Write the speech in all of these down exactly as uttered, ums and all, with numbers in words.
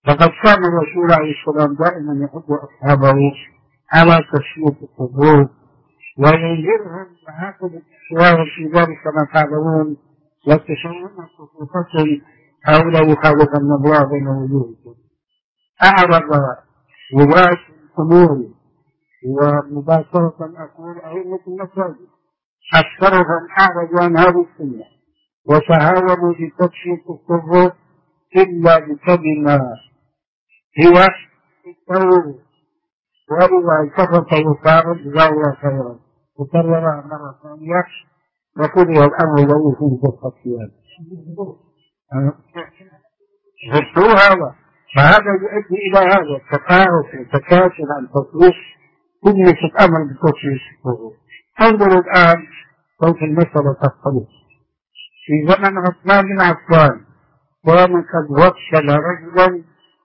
فقد كان الرسول عليه السلام دائما يحب أصحابه على تسليط القبور وينذرهم وهكذا الشوارع في ذلك كما تعلمون يكتشفون صفوفهم هؤلاء يخالفون الله بين وجوهكم. أعرض ولاة الأمور ومباشرة أقول أئمة المساجد أكثرهم أعرضوا عن هذه السنة وتهاونوا بتسليط القبور إلا بكلمة هي التوبة، وإذا التفت يقارب جزاه خيرا وكررها مرة ثانية وقضي الأمر الذي فيه بالخطيئات. غفروا هذا، فهذا يؤدي إلى هذا التقاعس والتكاسل عن تطبيق كل الأمر بتطبيق القبور. انظروا الآن كيف المسألة تختلف. في زمن عثمان بن عفان كان قد وكل رجلا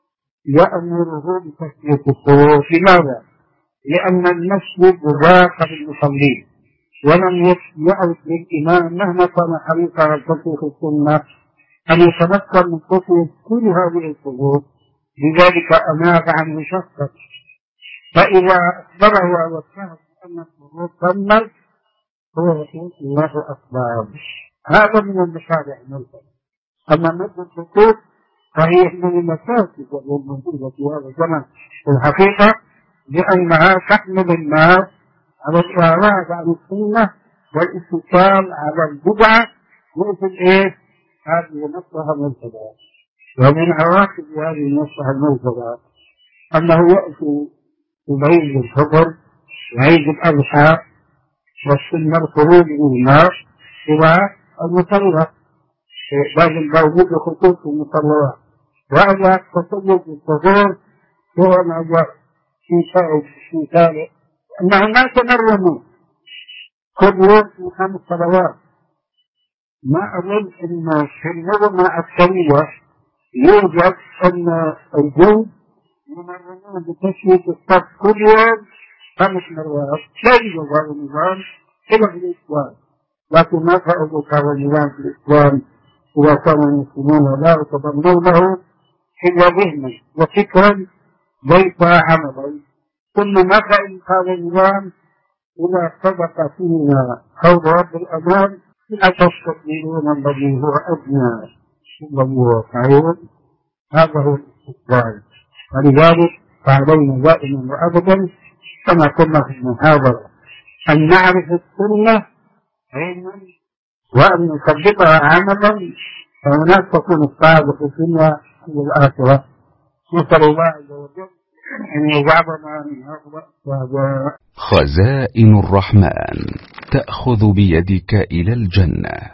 يأمره بتسلية القبور. لماذا؟ لأن المسجد ضاق بالمصلين ولم يعرف للإمام مهما كان حريصا على تطبيق السنة أن يتمكن من تطبيق كل هذه القبور، لذلك أمات عنه شخصا. فإذا أخبره على الشهر أن القبور تمت هو يقول الله أكبر. هذا من المشاريع الملكة. أما مد الخطوط فهي من المفاسد والموجودة في هذا الزمن في الحقيقة، لأنها تحمل الناس على الإعراض عن السنة والاستقلال على البدعة مثل إيه؟ هذه المصلحة الملتزمة. ومن عواقب هذه المصلحة الملتزمة أنه يأتي في عيد الفطر وعيد الأضحى والسنة الخروج من النار إلى المصلى، لازم موجود خطوط في المصلى، وإذا تسلط الصدور هو موضوع في ثالث أنهم ما تمرنوا كل يوم في خمس صلوات. ما أظن أن في النظم العسكرية يوجد أن الجند يمرنون بتسليط الصف كل يوم خمس مرات. لا يوجد هذا النظام إلا في الإسلام، لكن ما فعلوا هذا النظام في الإسلام إذا كانوا المسلمون لا يتضمنونه إلا ذهنا وفكرا ليس عملا. ثم متى هذا النظام إذا صدق فينا قول رب الأمان أتستبدلون الذي هو أدنى الذي هو خير، هذا هو الاستقبال. ولذلك فعلينا دائما وأبدا كما كنا في المحاضرة أن نعرف السنة علما وأن نثبتها عملا، فهناك تكون السعادة في الدنيا والآخرة. نسأل الله عز وجل أن يجعلنا من هؤلاء. خزائن الرحمن تأخذ بيدك إلى الجنة.